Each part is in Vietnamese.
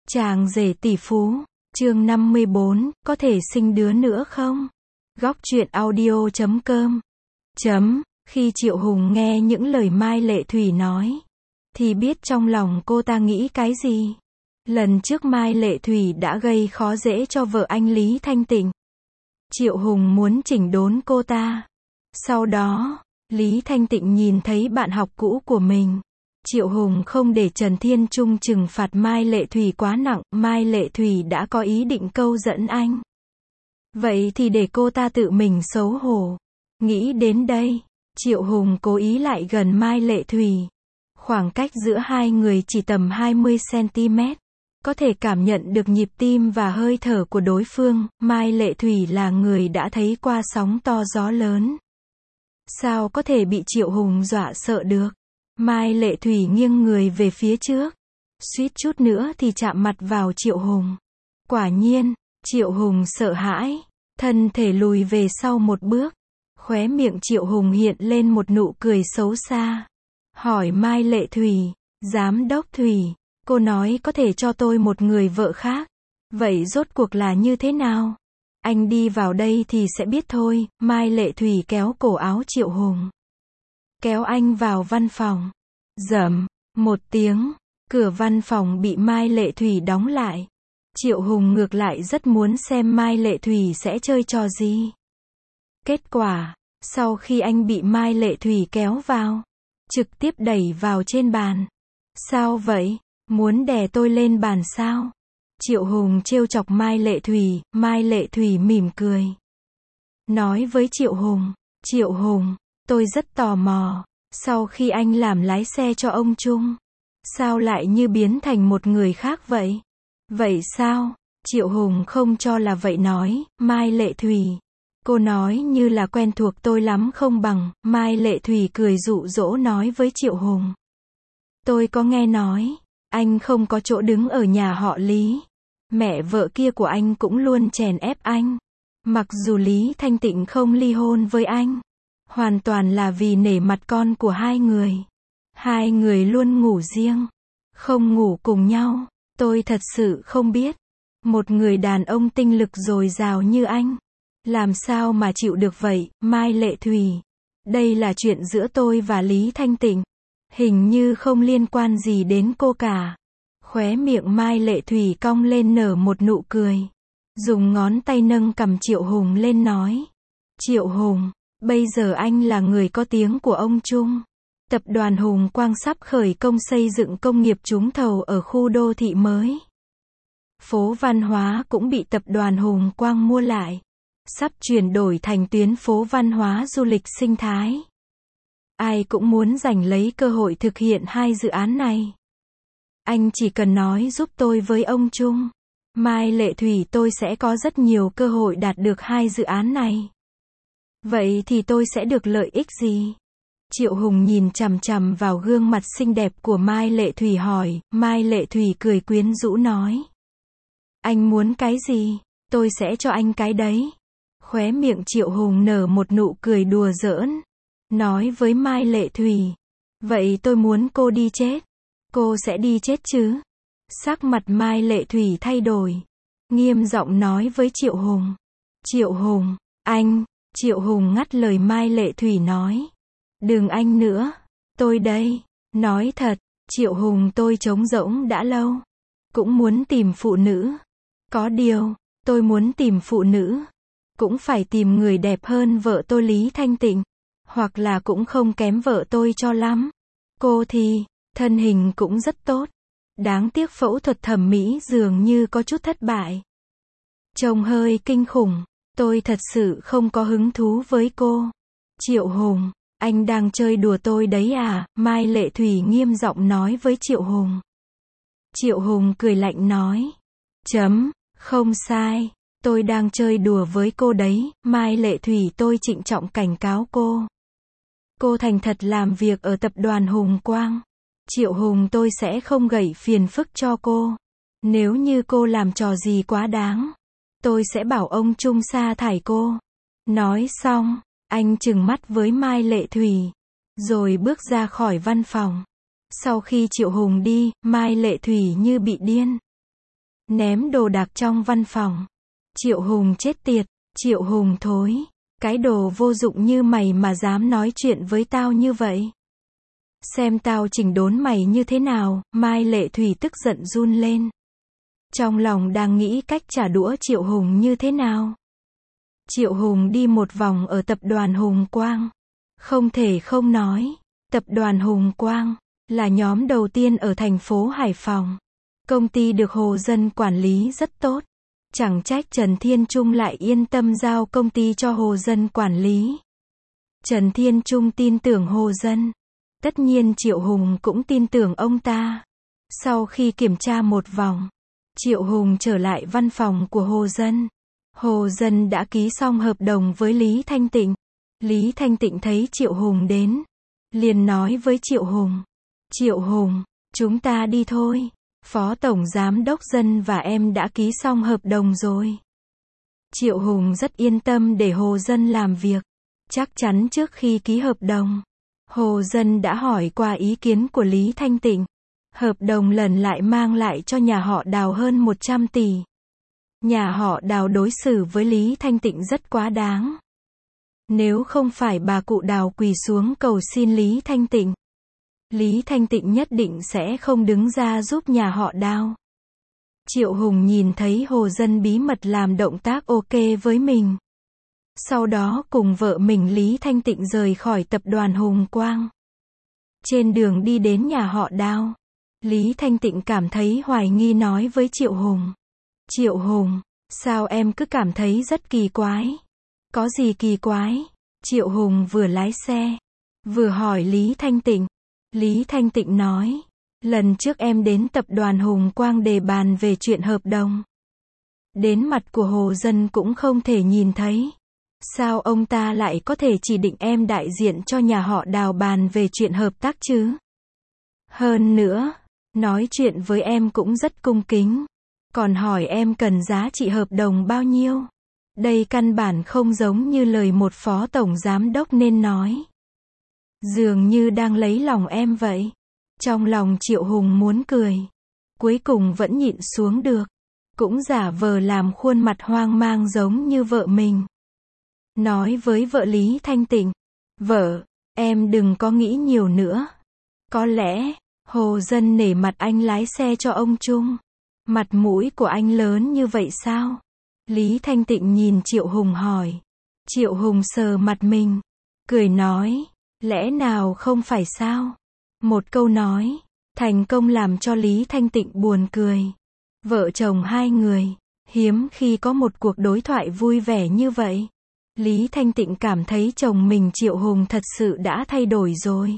Chàng rể tỷ phú, chương 54, có thể sinh đứa nữa không? Góc truyện audio.com. Khi Triệu Hùng nghe những lời Mai Lệ Thủy nói, thì biết trong lòng cô ta nghĩ cái gì. Lần trước Mai Lệ Thủy đã gây khó dễ cho vợ anh Lý Thanh Tịnh. Triệu Hùng muốn chỉnh đốn cô ta. Sau đó, Lý Thanh Tịnh nhìn thấy bạn học cũ của mình. Triệu Hùng không để Trần Thiên Trung trừng phạt Mai Lệ Thủy quá nặng, Mai Lệ Thủy đã có ý định câu dẫn anh. Vậy thì để cô ta tự mình xấu hổ. Nghĩ đến đây, Triệu Hùng cố ý lại gần Mai Lệ Thủy. Khoảng cách giữa hai người chỉ tầm 20cm. Có thể cảm nhận được nhịp tim và hơi thở của đối phương. Mai Lệ Thủy là người đã thấy qua sóng to gió lớn. Sao có thể bị Triệu Hùng dọa sợ được? Mai Lệ Thủy nghiêng người về phía trước. Suýt chút nữa thì chạm mặt vào Triệu Hùng. Quả nhiên, Triệu Hùng sợ hãi. Thân thể lùi về sau một bước. Khóe miệng Triệu Hùng hiện lên một nụ cười xấu xa. Hỏi Mai Lệ Thủy, Giám đốc Thủy, cô nói có thể cho tôi một người vợ khác. Vậy rốt cuộc là như thế nào? Anh đi vào đây thì sẽ biết thôi. Mai Lệ Thủy kéo cổ áo Triệu Hùng. Kéo anh vào văn phòng. Rầm, một tiếng, cửa văn phòng bị Mai Lệ Thủy đóng lại. Triệu Hùng ngược lại rất muốn xem Mai Lệ Thủy sẽ chơi trò gì. Kết quả, sau khi anh bị Mai Lệ Thủy kéo vào, trực tiếp đẩy vào trên bàn. Sao vậy? Muốn đè tôi lên bàn sao? Triệu Hùng trêu chọc Mai Lệ Thủy mỉm cười. Nói với Triệu Hùng, tôi rất tò mò, sau khi anh làm lái xe cho ông Trung, sao lại như biến thành một người khác vậy? Vậy sao? Triệu Hùng không cho là vậy nói, Mai Lệ Thủy, cô nói như là quen thuộc tôi lắm không bằng. Mai Lệ Thủy cười dụ dỗ nói với Triệu Hùng. Tôi có nghe nói, anh không có chỗ đứng ở nhà họ Lý. Mẹ vợ kia của anh cũng luôn chèn ép anh. Mặc dù Lý Thanh Tịnh không ly hôn với anh, hoàn toàn là vì nể mặt con của hai người. Hai người luôn ngủ riêng, không ngủ cùng nhau. Tôi thật sự không biết, một người đàn ông tinh lực dồi dào như anh, làm sao mà chịu được vậy. Mai Lệ Thủy, đây là chuyện giữa tôi và Lý Thanh Tịnh, hình như không liên quan gì đến cô cả. Khóe miệng Mai Lệ Thủy cong lên nở một nụ cười. Dùng ngón tay nâng cằm Triệu Hùng lên nói. Triệu Hùng, bây giờ anh là người có tiếng của ông Trung. Tập đoàn Hùng Quang sắp khởi công xây dựng công nghiệp trúng thầu ở khu đô thị mới. Phố văn hóa cũng bị tập đoàn Hùng Quang mua lại. Sắp chuyển đổi thành tuyến phố văn hóa du lịch sinh thái. Ai cũng muốn giành lấy cơ hội thực hiện hai dự án này. Anh chỉ cần nói giúp tôi với ông Trung, Mai Lệ Thủy, tôi sẽ có rất nhiều cơ hội đạt được hai dự án này. Vậy thì tôi sẽ được lợi ích gì? Triệu Hùng nhìn chằm chằm vào gương mặt xinh đẹp của Mai Lệ Thủy hỏi. Mai Lệ Thủy cười quyến rũ nói. Anh muốn cái gì? Tôi sẽ cho anh cái đấy. Khóe miệng Triệu Hùng nở một nụ cười đùa giỡn. Nói với Mai Lệ Thủy. Vậy tôi muốn cô đi chết. Cô sẽ đi chết chứ? Sắc mặt Mai Lệ Thủy thay đổi. Nghiêm giọng nói với Triệu Hùng. Triệu Hùng, anh. Triệu Hùng ngắt lời Mai Lệ Thủy nói. Đừng anh nữa. Tôi đây. Nói thật, Triệu Hùng, tôi trống rỗng đã lâu. Cũng muốn tìm phụ nữ. Có điều, tôi muốn tìm phụ nữ. Cũng phải tìm người đẹp hơn vợ tôi Lý Thanh Tịnh. Hoặc là cũng không kém vợ tôi cho lắm. Cô thì, thân hình cũng rất tốt. Đáng tiếc phẫu thuật thẩm mỹ dường như có chút thất bại. Trông hơi kinh khủng. Tôi thật sự không có hứng thú với cô. Triệu Hùng, anh đang chơi đùa tôi đấy à? Mai Lệ Thủy nghiêm giọng nói với Triệu Hùng. Triệu Hùng cười lạnh nói. Không sai. Tôi đang chơi đùa với cô đấy. Mai Lệ Thủy, tôi trịnh trọng cảnh cáo cô. Cô thành thật làm việc ở tập đoàn Hùng Quang. Triệu Hùng, tôi sẽ không gây phiền phức cho cô. Nếu như cô làm trò gì quá đáng, tôi sẽ bảo ông Trung sa thải cô. Nói xong, anh trừng mắt với Mai Lệ Thủy, rồi bước ra khỏi văn phòng. Sau khi Triệu Hùng đi, Mai Lệ Thủy như bị điên. ném đồ đạc trong văn phòng. Triệu Hùng chết tiệt, Triệu Hùng thối, cái đồ vô dụng như mày mà dám nói chuyện với tao như vậy. Xem tao chỉnh đốn mày như thế nào, Mai Lệ Thủy tức giận run lên. Trong lòng đang nghĩ cách trả đũa Triệu Hùng như thế nào. Triệu Hùng đi một vòng ở tập đoàn Hùng Quang. Không thể không nói, tập đoàn Hùng Quang là nhóm đầu tiên ở thành phố Hải Phòng. Công ty được Hồ Dân quản lý rất tốt. Chẳng trách Trần Thiên Trung lại yên tâm giao công ty cho Hồ Dân quản lý. Trần Thiên Trung tin tưởng Hồ Dân. Tất nhiên Triệu Hùng cũng tin tưởng ông ta. Sau khi kiểm tra một vòng, Triệu Hùng trở lại văn phòng của Hồ Dân. Hồ Dân đã ký xong hợp đồng với Lý Thanh Tịnh. Lý Thanh Tịnh thấy Triệu Hùng đến, liền nói với Triệu Hùng. Triệu Hùng, chúng ta đi thôi. Phó Tổng Giám đốc Dân và em đã ký xong hợp đồng rồi. Triệu Hùng rất yên tâm để Hồ Dân làm việc. Chắc chắn trước khi ký hợp đồng, Hồ Dân đã hỏi qua ý kiến của Lý Thanh Tịnh. Hợp đồng lần lại mang lại cho nhà họ Đào hơn 100 tỷ. Nhà họ Đào đối xử với Lý Thanh Tịnh rất quá đáng. Nếu không phải bà cụ Đào quỳ xuống cầu xin Lý Thanh Tịnh, Lý Thanh Tịnh nhất định sẽ không đứng ra giúp nhà họ Đào. Triệu Hùng nhìn thấy Hồ Dân bí mật làm động tác ok với mình. Sau đó cùng vợ mình Lý Thanh Tịnh rời khỏi tập đoàn Hùng Quang. Trên đường đi đến nhà họ Đào, Lý Thanh Tịnh cảm thấy hoài nghi nói với Triệu Hùng. Triệu Hùng, sao em cứ cảm thấy rất kỳ quái? Có gì kỳ quái? Triệu Hùng vừa lái xe, vừa hỏi Lý Thanh Tịnh. Lý Thanh Tịnh nói, lần trước em đến tập đoàn Hùng Quang để bàn về chuyện hợp đồng. Đến mặt của Hồ Dân cũng không thể nhìn thấy. Sao ông ta lại có thể chỉ định em đại diện cho nhà họ Đào bàn về chuyện hợp tác chứ? Hơn nữa, nói chuyện với em cũng rất cung kính. Còn hỏi em cần giá trị hợp đồng bao nhiêu? Đây căn bản không giống như lời một phó tổng giám đốc nên nói. Dường như đang lấy lòng em vậy. Trong lòng Triệu Hùng muốn cười. Cuối cùng vẫn nhịn xuống được. Cũng giả vờ làm khuôn mặt hoang mang giống như vợ mình. Nói với vợ Lý Thanh Tịnh. Vợ, em đừng có nghĩ nhiều nữa. Có lẽ, Hồ Dân nể mặt anh lái xe cho ông Trung. Mặt mũi của anh lớn như vậy sao? Lý Thanh Tịnh nhìn Triệu Hùng hỏi. Triệu Hùng sờ mặt mình. Cười nói. Lẽ nào không phải sao? Một câu nói. Thành công làm cho Lý Thanh Tịnh buồn cười. Vợ chồng hai người. Hiếm khi có một cuộc đối thoại vui vẻ như vậy. Lý Thanh Tịnh cảm thấy chồng mình Triệu Hùng thật sự đã thay đổi rồi.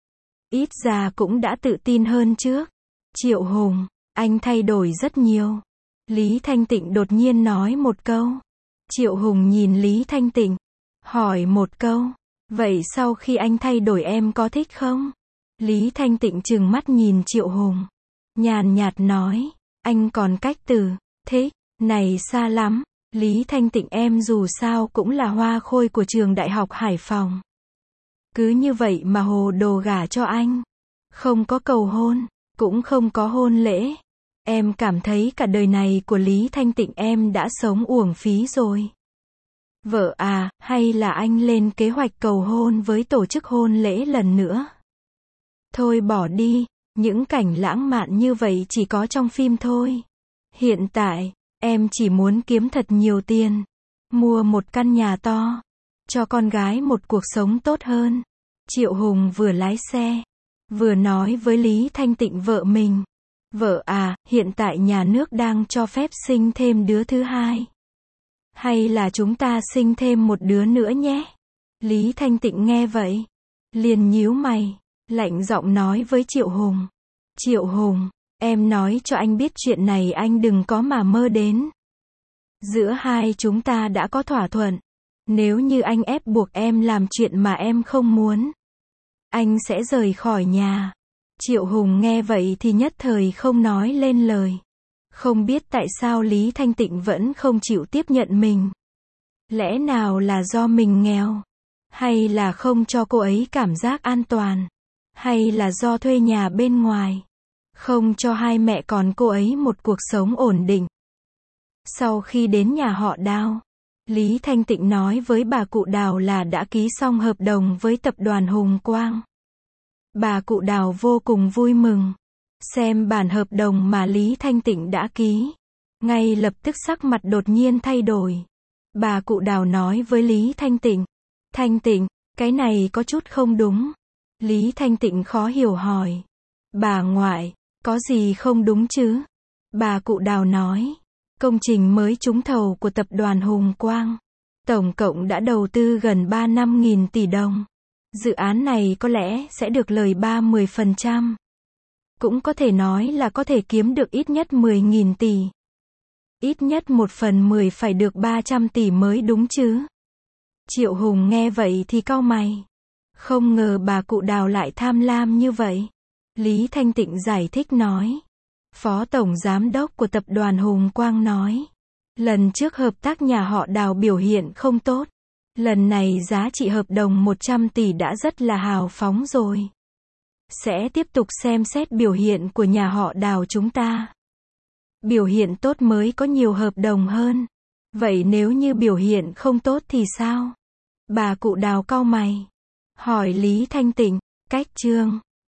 Ít ra cũng đã tự tin hơn trước. Triệu Hùng, anh thay đổi rất nhiều. Lý Thanh Tịnh đột nhiên nói một câu. Triệu Hùng nhìn Lý Thanh Tịnh. Hỏi một câu. Vậy sau khi anh thay đổi em có thích không? Lý Thanh Tịnh trừng mắt nhìn Triệu Hùng. Nhàn nhạt nói. Anh còn cách từ thích này xa lắm. Lý Thanh Tịnh em dù sao cũng là hoa khôi của trường đại học Hải Phòng. Cứ như vậy mà hồ đồ gả cho anh. Không có cầu hôn, cũng không có hôn lễ. Em cảm thấy cả đời này của Lý Thanh Tịnh em đã sống uổng phí rồi. Vợ à, hay là anh lên kế hoạch cầu hôn với tổ chức hôn lễ lần nữa? Thôi bỏ đi, những cảnh lãng mạn như vậy chỉ có trong phim thôi. Hiện tại, em chỉ muốn kiếm thật nhiều tiền, mua một căn nhà to, cho con gái một cuộc sống tốt hơn. Triệu Hùng vừa lái xe, vừa nói với Lý Thanh Tịnh vợ mình. Vợ à, hiện tại nhà nước đang cho phép sinh thêm đứa thứ hai. Hay là chúng ta sinh thêm một đứa nữa nhé? Lý Thanh Tịnh nghe vậy, liền nhíu mày, lạnh giọng nói với Triệu Hùng. Triệu Hùng, em nói cho anh biết chuyện này anh đừng có mà mơ đến. Giữa hai chúng ta đã có thỏa thuận. Nếu như anh ép buộc em làm chuyện mà em không muốn, anh sẽ rời khỏi nhà. Triệu Hùng nghe vậy thì nhất thời không nói lên lời. Không biết tại sao Lý Thanh Tịnh vẫn không chịu tiếp nhận mình. Lẽ nào là do mình nghèo? Hay là không cho cô ấy cảm giác an toàn? Hay là do thuê nhà bên ngoài? không cho hai mẹ con cô ấy một cuộc sống ổn định. Sau khi đến nhà họ Đào, Lý Thanh Tịnh nói với bà cụ Đào là đã ký xong hợp đồng với tập đoàn Hùng Quang. Bà cụ Đào vô cùng vui mừng. Xem bản hợp đồng mà Lý Thanh Tịnh đã ký. Ngay lập tức sắc mặt đột nhiên thay đổi. Bà cụ Đào nói với Lý Thanh Tịnh. Thanh Tịnh, cái này có chút không đúng. Lý Thanh Tịnh khó hiểu hỏi. Bà ngoại, có gì không đúng chứ? Bà cụ Đào nói. Công trình mới trúng thầu của tập đoàn Hùng Quang. Tổng cộng đã đầu tư gần 35.000 tỷ đồng. Dự án này có lẽ sẽ được lời 30%. Cũng có thể nói là có thể kiếm được ít nhất 10.000 tỷ. Ít nhất 1/10 phải được 300 tỷ mới đúng chứ. Triệu Hùng nghe vậy thì cau mày. Không ngờ bà cụ Đào lại tham lam như vậy. Lý Thanh Tịnh giải thích nói. Phó Tổng Giám đốc của tập đoàn Hùng Quang nói. Lần trước hợp tác nhà họ Đào biểu hiện không tốt. Lần này giá trị hợp đồng 100 tỷ đã rất là hào phóng rồi. Sẽ tiếp tục xem xét biểu hiện của nhà họ Đào chúng ta. Biểu hiện tốt mới có nhiều hợp đồng hơn. Vậy nếu như biểu hiện không tốt thì sao? Bà cụ Đào cau mày. Hỏi Lý Thanh Tịnh, cách chương.